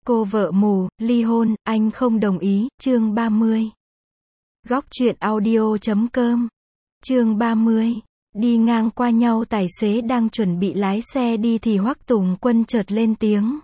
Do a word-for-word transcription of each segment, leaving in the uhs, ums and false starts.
Cô vợ mù, ly hôn, anh không đồng ý, chương ba mươi. Góc truyện audio chấm com. Chương ba mươi. Đi ngang qua nhau, tài xế đang chuẩn bị lái xe đi thì Hoắc Tùng Quân chợt lên tiếng.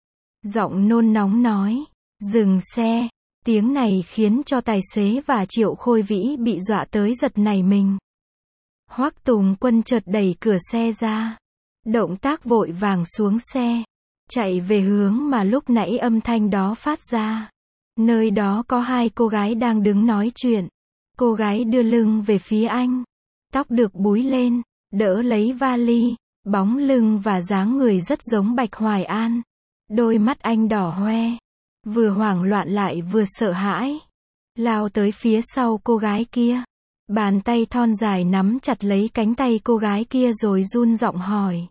Giọng nôn nóng nói, dừng xe. Tiếng này khiến cho tài xế và Triệu Khôi Vĩ bị dọa tới giật nảy mình. Hoắc Tùng Quân chợt đẩy cửa xe ra. Động tác vội vàng xuống xe. Chạy về hướng mà lúc nãy âm thanh đó phát ra. Nơi đó có hai cô gái đang đứng nói chuyện. Cô gái đưa lưng về phía anh. Tóc được búi lên, đỡ lấy vali, bóng lưng và dáng người rất giống Bạch Hoài An. Đôi mắt anh đỏ hoe, vừa hoảng loạn lại vừa sợ hãi. Lao tới phía sau cô gái kia. Bàn tay thon dài nắm chặt lấy cánh tay cô gái kia rồi run giọng hỏi.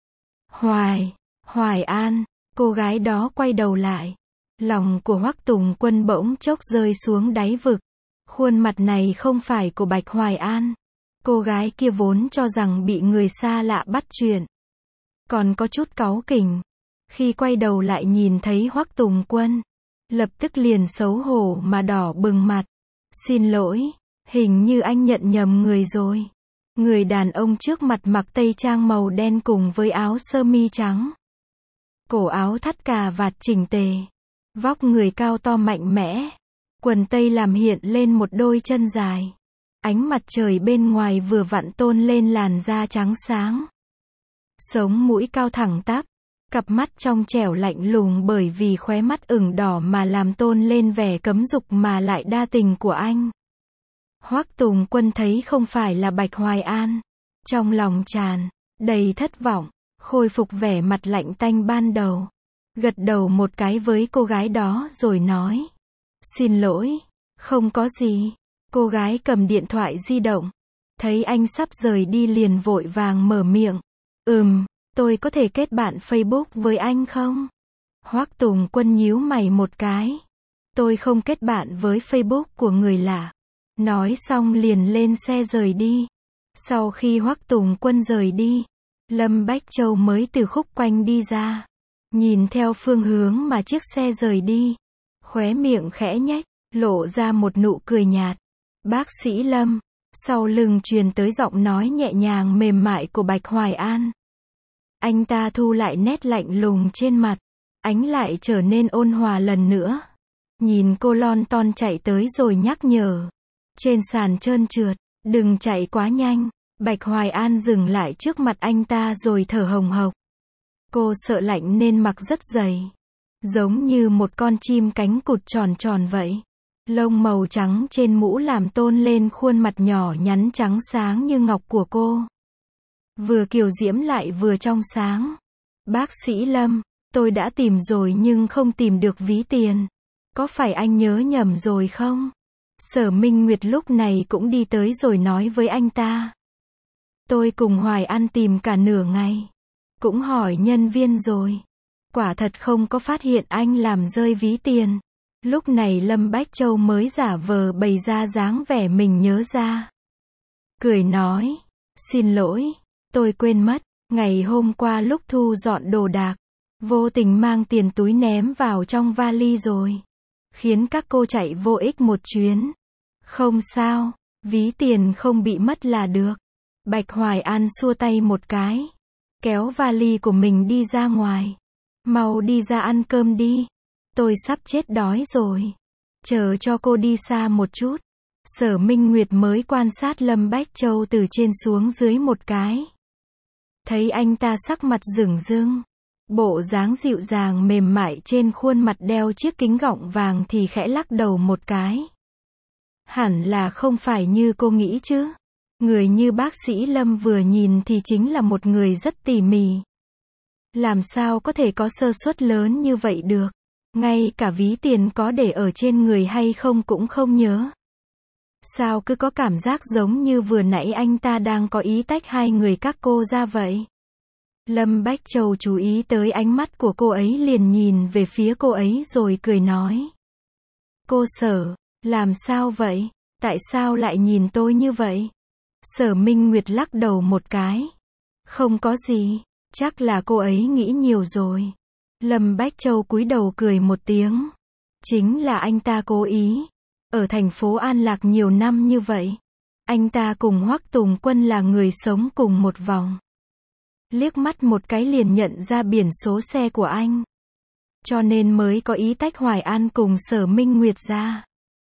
Hoài, Hoài An, cô gái đó quay đầu lại. Lòng của Hoắc Tùng Quân bỗng chốc rơi xuống đáy vực. Khuôn mặt này không phải của Bạch Hoài An. Cô gái kia vốn cho rằng bị người xa lạ bắt chuyện. Còn có chút cáu kỉnh. Khi quay đầu lại nhìn thấy Hoắc Tùng Quân. Lập tức liền xấu hổ mà đỏ bừng mặt. Xin lỗi, hình như anh nhận nhầm người rồi. Người đàn ông trước mặt mặc tây trang màu đen cùng với áo sơ mi trắng. Cổ áo thắt cà vạt chỉnh tề. Vóc người cao to mạnh mẽ. Quần tây làm hiện lên một đôi chân dài. Ánh mặt trời bên ngoài vừa vặn tôn lên làn da trắng sáng. Sống mũi cao thẳng tắp. Cặp mắt trong trẻo lạnh lùng bởi vì khóe mắt ửng đỏ mà làm tôn lên vẻ cấm dục mà lại đa tình của anh. Hoắc Tùng Quân thấy không phải là Bạch Hoài An. Trong lòng tràn đầy thất vọng. Khôi phục vẻ mặt lạnh tanh ban đầu. Gật đầu một cái với cô gái đó rồi nói. Xin lỗi, không có gì. Cô gái cầm điện thoại di động. Thấy anh sắp rời đi liền vội vàng mở miệng. Ừm, tôi có thể kết bạn Facebook với anh không? Hoắc Tùng Quân nhíu mày một cái. Tôi không kết bạn với Facebook của người lạ. Nói xong liền lên xe rời đi. Sau khi Hoắc Tùng Quân rời đi, Lâm Bách Châu mới từ khúc quanh đi ra. Nhìn theo phương hướng mà chiếc xe rời đi. Khóe miệng khẽ nhếch, lộ ra một nụ cười nhạt. Bác sĩ Lâm. Sau lưng truyền tới giọng nói nhẹ nhàng mềm mại của Bạch Hoài An. Anh ta thu lại nét lạnh lùng trên mặt. Ánh lại trở nên ôn hòa lần nữa. Nhìn cô lon ton chạy tới rồi nhắc nhở. Trên sàn trơn trượt, đừng chạy quá nhanh. Bạch Hoài An dừng lại trước mặt anh ta rồi thở hồng hộc. Cô sợ lạnh nên mặc rất dày. Giống như một con chim cánh cụt tròn tròn vậy. Lông màu trắng trên mũ làm tôn lên khuôn mặt nhỏ nhắn trắng sáng như ngọc của cô. Vừa kiều diễm lại vừa trong sáng. Bác sĩ Lâm, tôi đã tìm rồi nhưng không tìm được ví tiền. Có phải anh nhớ nhầm rồi không? Sở Minh Nguyệt lúc này cũng đi tới rồi nói với anh ta. Tôi cùng Hoài An tìm cả nửa ngày. Cũng hỏi nhân viên rồi. Quả thật không có phát hiện anh làm rơi ví tiền. Lúc này Lâm Bách Châu mới giả vờ bày ra dáng vẻ mình nhớ ra. Cười nói. Xin lỗi, tôi quên mất. Ngày hôm qua lúc thu dọn đồ đạc. Vô tình mang tiền túi ném vào trong vali rồi. Khiến các cô chạy vô ích một chuyến. Không sao, ví tiền không bị mất là được. Bạch Hoài An xua tay một cái. Kéo vali của mình đi ra ngoài. Mau đi ra ăn cơm đi. Tôi sắp chết đói rồi. Chờ cho cô đi xa một chút. Sở Minh Nguyệt mới quan sát Lâm Bách Châu từ trên xuống dưới một cái. Thấy anh ta sắc mặt rửng rưng. Bộ dáng dịu dàng mềm mại trên khuôn mặt đeo chiếc kính gọng vàng thì khẽ lắc đầu một cái. Hẳn là không phải như cô nghĩ chứ. Người như bác sĩ Lâm vừa nhìn thì chính là một người rất tỉ mỉ. Làm sao có thể có sơ suất lớn như vậy được. Ngay cả ví tiền có để ở trên người hay không cũng không nhớ. Sao cứ có cảm giác giống như vừa nãy anh ta đang có ý tách hai người các cô ra vậy. Lâm Bách Châu chú ý tới ánh mắt của cô ấy liền nhìn về phía cô ấy rồi cười nói. Cô Sở, làm sao vậy? Tại sao lại nhìn tôi như vậy? Sở Minh Nguyệt lắc đầu một cái. Không có gì, chắc là cô ấy nghĩ nhiều rồi. Lâm Bách Châu cúi đầu cười một tiếng. Chính là anh ta cố ý. Ở thành phố An Lạc nhiều năm như vậy. Anh ta cùng Hoắc Tùng Quân là người sống cùng một vòng. Liếc mắt một cái liền nhận ra biển số xe của anh. Cho nên mới có ý tách Hoài An cùng Sở Minh Nguyệt ra.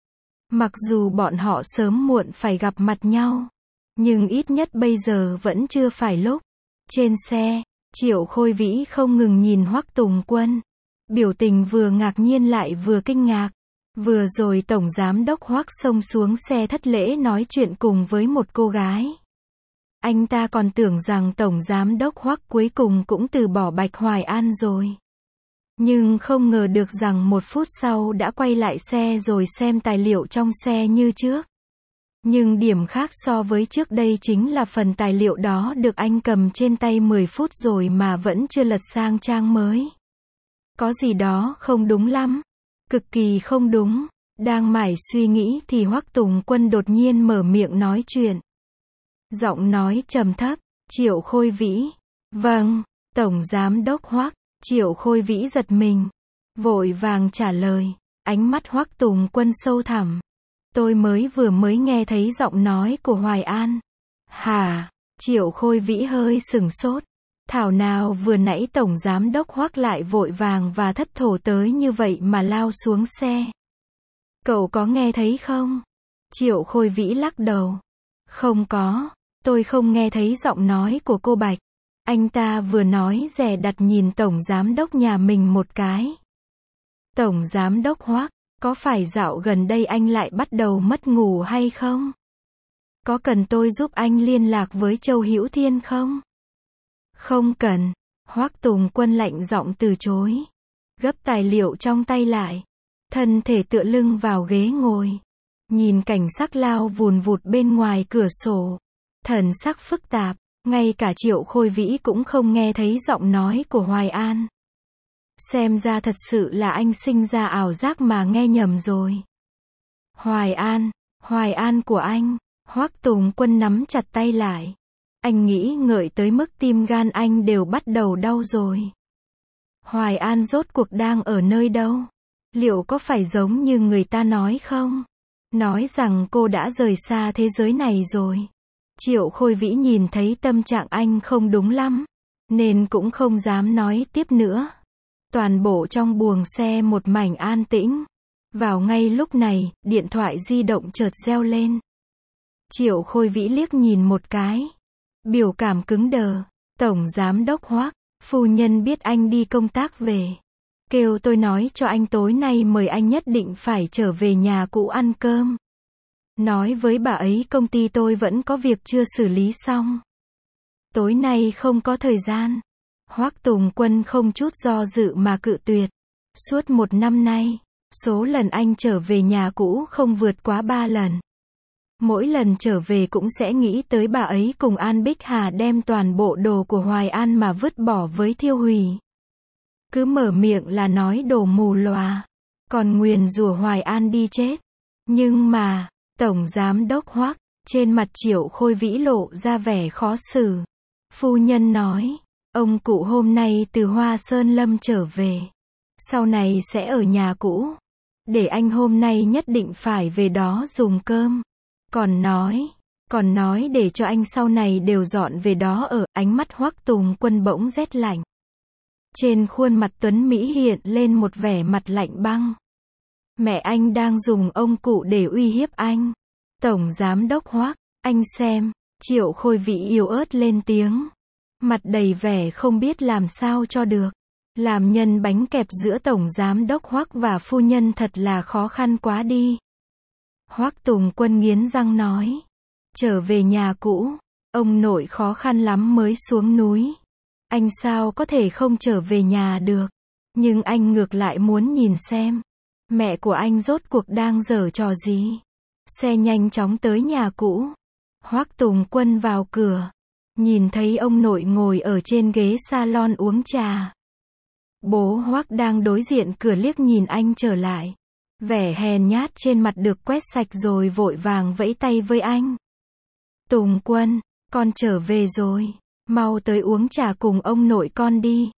Mặc dù bọn họ sớm muộn phải gặp mặt nhau. Nhưng ít nhất bây giờ vẫn chưa phải lúc. Trên xe, Triệu Khôi Vĩ không ngừng nhìn Hoắc Tùng Quân. Biểu tình vừa ngạc nhiên lại vừa kinh ngạc. Vừa rồi Tổng Giám Đốc Hoắc xông xuống xe thất lễ nói chuyện cùng với một cô gái. Anh ta còn tưởng rằng Tổng Giám Đốc Hoắc cuối cùng cũng từ bỏ Bạch Hoài An rồi. Nhưng không ngờ được rằng một phút sau đã quay lại xe rồi xem tài liệu trong xe như trước. Nhưng điểm khác so với trước đây chính là phần tài liệu đó được anh cầm trên tay mười phút rồi mà vẫn chưa lật sang trang mới. Có gì đó không đúng lắm. Cực kỳ không đúng. Đang mải suy nghĩ thì Hoắc Tùng Quân đột nhiên mở miệng nói chuyện. Giọng nói trầm thấp. Triệu Khôi Vĩ. Vâng, Tổng Giám Đốc Hoắc. Triệu Khôi Vĩ giật mình. Vội vàng trả lời. Ánh mắt Hoắc Tùng Quân sâu thẳm. Tôi mới vừa mới nghe thấy giọng nói của Hoài An. Hả? Triệu Khôi Vĩ hơi sửng sốt. Thảo nào vừa nãy Tổng Giám Đốc Hoắc lại vội vàng và thất thểu tới như vậy mà lao xuống xe. Cậu có nghe thấy không? Triệu Khôi Vĩ lắc đầu. Không có, tôi không nghe thấy giọng nói của cô Bạch. Anh ta vừa nói dè đặt nhìn Tổng Giám Đốc nhà mình một cái. Tổng Giám Đốc Hoắc, có phải dạo gần đây anh lại bắt đầu mất ngủ hay không? Có cần tôi giúp anh liên lạc với Châu Hữu Thiên không? Không cần. Hoắc Tùng Quân lạnh giọng từ chối. Gấp tài liệu trong tay lại. Thân thể tựa lưng vào ghế ngồi. Nhìn cảnh sắc lao vùn vụt bên ngoài cửa sổ. Thần sắc phức tạp. Ngay cả Triệu Khôi Vĩ cũng không nghe thấy giọng nói của Hoài An. Xem ra thật sự là anh sinh ra ảo giác mà nghe nhầm rồi. Hoài An, Hoài An của anh. Hoắc Tùng Quân nắm chặt tay lại. Anh nghĩ ngợi tới mức tim gan anh đều bắt đầu đau rồi. Hoài An rốt cuộc đang ở nơi đâu? Liệu có phải giống như người ta nói không? Nói rằng cô đã rời xa thế giới này rồi. Triệu Khôi Vĩ nhìn thấy tâm trạng anh không đúng lắm, nên cũng không dám nói tiếp nữa. Toàn bộ trong buồng xe một mảnh an tĩnh. Vào ngay lúc này, điện thoại di động chợt reo lên. Triệu Khôi Vĩ liếc nhìn một cái. Biểu cảm cứng đờ. Tổng Giám Đốc Hoắc, phu nhân biết anh đi công tác về. Kêu tôi nói cho anh tối nay mời anh nhất định phải trở về nhà cũ ăn cơm. Nói với bà ấy công ty tôi vẫn có việc chưa xử lý xong. Tối nay không có thời gian. Hoắc Tùng Quân không chút do dự mà cự tuyệt. Suốt một năm nay, số lần anh trở về nhà cũ không vượt quá ba lần. Mỗi lần trở về cũng sẽ nghĩ tới bà ấy cùng An Bích Hà đem toàn bộ đồ của Hoài An mà vứt bỏ với thiêu hủy. Cứ mở miệng là nói đồ mù lòa. Còn nguyền rủa Hoài An đi chết. Nhưng mà, Tổng Giám Đốc Hoắc, trên mặt Triệu Khôi Vĩ lộ ra vẻ khó xử. Phu nhân nói, ông cụ hôm nay từ Hoa Sơn Lâm trở về. Sau này sẽ ở nhà cũ. Để anh hôm nay nhất định phải về đó dùng cơm. Còn nói, còn nói để cho anh sau này đều dọn về đó ở. Ánh mắt Hoắc Tùng Quân bỗng rét lạnh. Trên khuôn mặt Tuấn Mỹ hiện lên một vẻ mặt lạnh băng. Mẹ anh đang dùng ông cụ để uy hiếp anh. Tổng Giám Đốc Hoắc, anh xem. Triệu Khôi Vĩ yếu ớt lên tiếng. Mặt đầy vẻ không biết làm sao cho được. Làm nhân bánh kẹp giữa Tổng Giám Đốc Hoắc và phu nhân thật là khó khăn quá đi. Hoắc Tùng Quân nghiến răng nói. Trở về nhà cũ. Ông nội khó khăn lắm mới xuống núi. Anh sao có thể không trở về nhà được. Nhưng anh ngược lại muốn nhìn xem. Mẹ của anh rốt cuộc đang giở trò gì. Xe nhanh chóng tới nhà cũ. Hoắc Tùng Quân vào cửa. Nhìn thấy ông nội ngồi ở trên ghế salon uống trà. Bố Hoắc đang đối diện cửa liếc nhìn anh trở lại. Vẻ hèn nhát trên mặt được quét sạch rồi vội vàng vẫy tay với anh. Tùng Quân, con trở về rồi. Mau tới uống trà cùng ông nội con đi.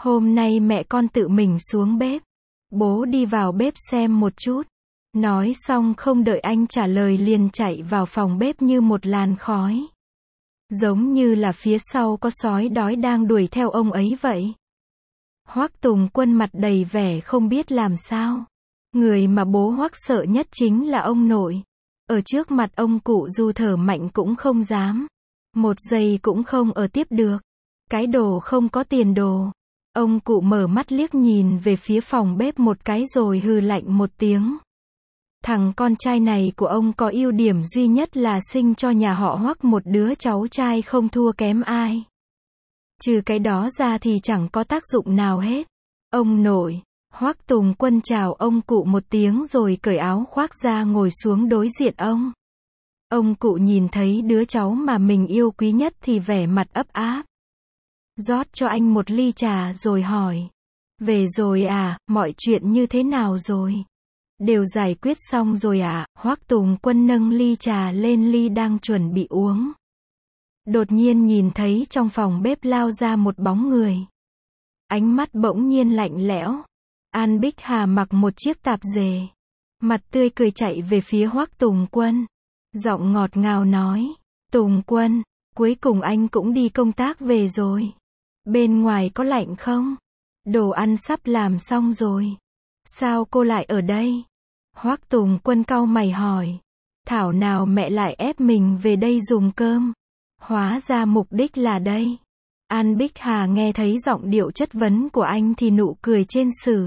Hôm nay mẹ con tự mình xuống bếp. Bố đi vào bếp xem một chút. Nói xong không đợi anh trả lời liền chạy vào phòng bếp như một làn khói. Giống như là phía sau có sói đói đang đuổi theo ông ấy vậy. Hoắc Tùng Quân mặt đầy vẻ không biết làm sao. Người mà bố Hoắc sợ nhất chính là ông nội. Ở trước mặt ông cụ dù thở mạnh cũng không dám. Một giây cũng không ở tiếp được. Cái đồ không có tiền đồ. Ông cụ mở mắt liếc nhìn về phía phòng bếp một cái rồi hừ lạnh một tiếng. Thằng con trai này của ông có ưu điểm duy nhất là sinh cho nhà họ Hoắc một đứa cháu trai không thua kém ai. Trừ cái đó ra thì chẳng có tác dụng nào hết. Ông nội. Hoắc Tùng Quân chào ông cụ một tiếng rồi cởi áo khoác ra ngồi xuống đối diện ông. Ông cụ nhìn thấy đứa cháu mà mình yêu quý nhất thì vẻ mặt ấp áp. Rót cho anh một ly trà rồi hỏi. Về rồi à, mọi chuyện như thế nào rồi? Đều giải quyết xong rồi à? Hoắc Tùng Quân nâng ly trà lên ly đang chuẩn bị uống. Đột nhiên nhìn thấy trong phòng bếp lao ra một bóng người. Ánh mắt bỗng nhiên lạnh lẽo. An Bích Hà mặc một chiếc tạp dề. Mặt tươi cười chạy về phía Hoắc Tùng Quân. Giọng ngọt ngào nói. Tùng Quân, cuối cùng anh cũng đi công tác về rồi. Bên ngoài có lạnh không? Đồ ăn sắp làm xong rồi. Sao cô lại ở đây? Hoắc Tùng Quân cau mày hỏi. Thảo nào mẹ lại ép mình về đây dùng cơm. Hóa ra mục đích là đây. An Bích Hà nghe thấy giọng điệu chất vấn của anh thì nụ cười trên sử.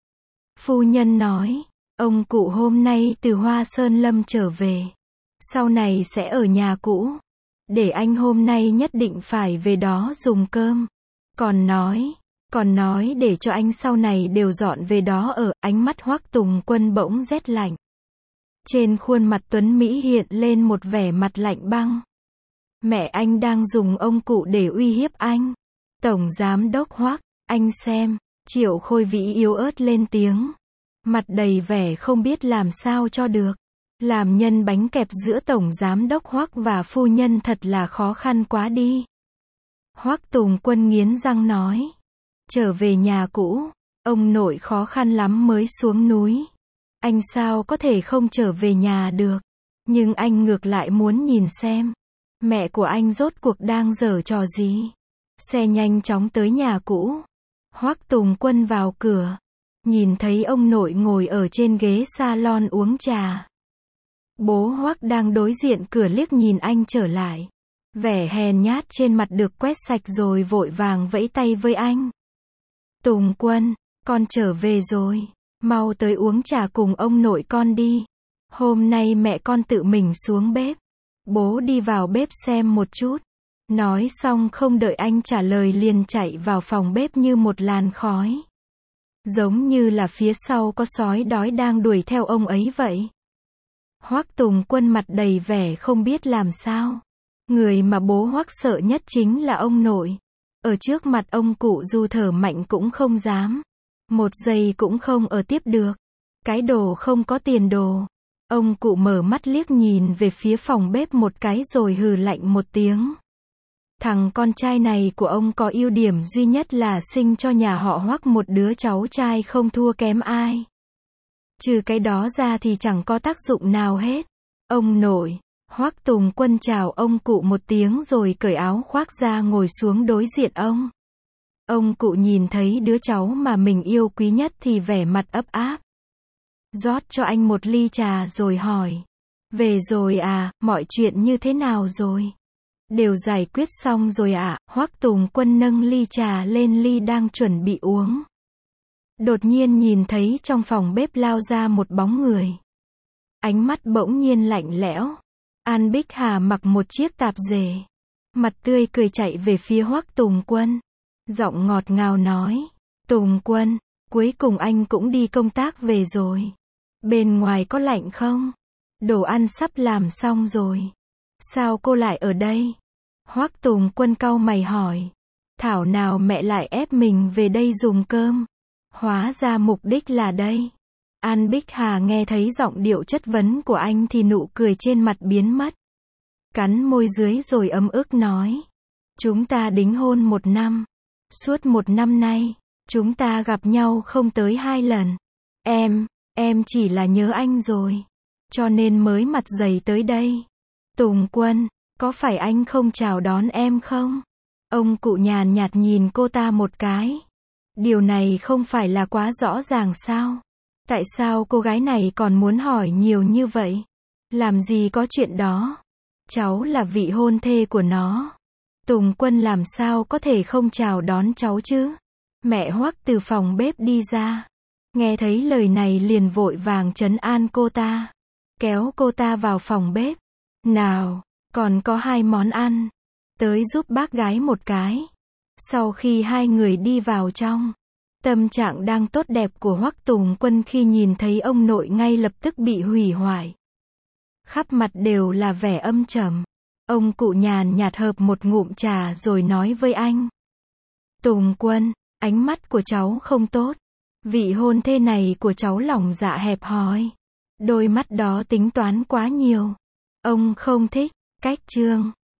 Phu nhân nói, ông cụ hôm nay từ Hoa Sơn Lâm trở về. Sau này sẽ ở nhà cũ. Để anh hôm nay nhất định phải về đó dùng cơm. Còn nói, còn nói để cho anh sau này đều dọn về đó ở. Ánh mắt Hoắc Tùng Quân bỗng rét lạnh. Trên khuôn mặt Tuấn Mỹ hiện lên một vẻ mặt lạnh băng. Mẹ anh đang dùng ông cụ để uy hiếp anh. Tổng giám đốc Hoắc, anh xem. Triệu Khôi Vĩ yếu ớt lên tiếng. Mặt đầy vẻ không biết làm sao cho được. Làm nhân bánh kẹp giữa tổng giám đốc Hoắc và phu nhân thật là khó khăn quá đi. Hoắc Tùng Quân nghiến răng nói. Trở về nhà cũ, ông nội khó khăn lắm mới xuống núi. Anh sao có thể không trở về nhà được. Nhưng anh ngược lại muốn nhìn xem. Mẹ của anh rốt cuộc đang giở trò gì. Xe nhanh chóng tới nhà cũ. Hoắc Tùng Quân vào cửa. Nhìn thấy ông nội ngồi ở trên ghế salon uống trà. Bố Hoắc đang đối diện cửa liếc nhìn anh trở lại. Vẻ hèn nhát trên mặt được quét sạch rồi vội vàng vẫy tay với anh. Tùng Quân, con trở về rồi. Mau tới uống trà cùng ông nội con đi. Hôm nay mẹ con tự mình xuống bếp. Bố đi vào bếp xem một chút. Nói xong không đợi anh trả lời liền chạy vào phòng bếp như một làn khói. Giống như là phía sau có sói đói đang đuổi theo ông ấy vậy. Hoắc Tùng Quân mặt đầy vẻ không biết làm sao. Người mà bố Hoắc sợ nhất chính là ông nội. Ở trước mặt ông cụ dù thở mạnh cũng không dám. Một giây cũng không ở tiếp được. Cái đồ không có tiền đồ. Ông cụ mở mắt liếc nhìn về phía phòng bếp một cái rồi hừ lạnh một tiếng. Thằng con trai này của ông có ưu điểm duy nhất là sinh cho nhà họ Hoắc một đứa cháu trai không thua kém ai. Trừ cái đó ra thì chẳng có tác dụng nào hết. Ông nội. Hoắc Tùng Quân chào ông cụ một tiếng rồi cởi áo khoác ra ngồi xuống đối diện ông. Ông cụ nhìn thấy đứa cháu mà mình yêu quý nhất thì vẻ mặt ấp áp. Rót cho anh một ly trà rồi hỏi. Về rồi à, mọi chuyện như thế nào rồi? Đều giải quyết xong rồi à? Hoắc Tùng Quân nâng ly trà lên ly đang chuẩn bị uống. Đột nhiên nhìn thấy trong phòng bếp lao ra một bóng người. Ánh mắt bỗng nhiên lạnh lẽo. An Bích Hà mặc một chiếc tạp dề. Mặt tươi cười chạy về phía Hoắc Tùng Quân. Giọng ngọt ngào nói. Tùng Quân, cuối cùng anh cũng đi công tác về rồi. Bên ngoài có lạnh không? Đồ ăn sắp làm xong rồi. Sao cô lại ở đây? Hoắc Tùng Quân cau mày hỏi. Thảo nào mẹ lại ép mình về đây dùng cơm. Hóa ra mục đích là đây. An Bích Hà nghe thấy giọng điệu chất vấn của anh thì nụ cười trên mặt biến mất. Cắn môi dưới rồi ấm ức nói. Chúng ta đính hôn một năm. Suốt một năm nay, chúng ta gặp nhau không tới hai lần. Em, em chỉ là nhớ anh rồi. Cho nên mới mặt dày tới đây. Tùng Quân, có phải anh không chào đón em không? Ông cụ nhàn nhạt nhìn cô ta một cái. Điều này không phải là quá rõ ràng sao? Tại sao cô gái này còn muốn hỏi nhiều như vậy? Làm gì có chuyện đó? Cháu là vị hôn thê của nó. Tùng Quân làm sao có thể không chào đón cháu chứ? Mẹ Hoắc từ phòng bếp đi ra. Nghe thấy lời này liền vội vàng trấn an cô ta. Kéo cô ta vào phòng bếp. Nào, còn có hai món ăn. Tới giúp bác gái một cái. Sau khi hai người đi vào trong, tâm trạng đang tốt đẹp của Hoắc Tùng Quân khi nhìn thấy ông nội ngay lập tức bị hủy hoại. Khắp mặt đều là vẻ âm trầm. Ông cụ nhàn nhạt hợp một ngụm trà rồi nói với anh. Tùng Quân, ánh mắt của cháu không tốt. Vị hôn thê này của cháu lòng dạ hẹp hòi. Đôi mắt đó tính toán quá nhiều. Ông không thích. Cách chương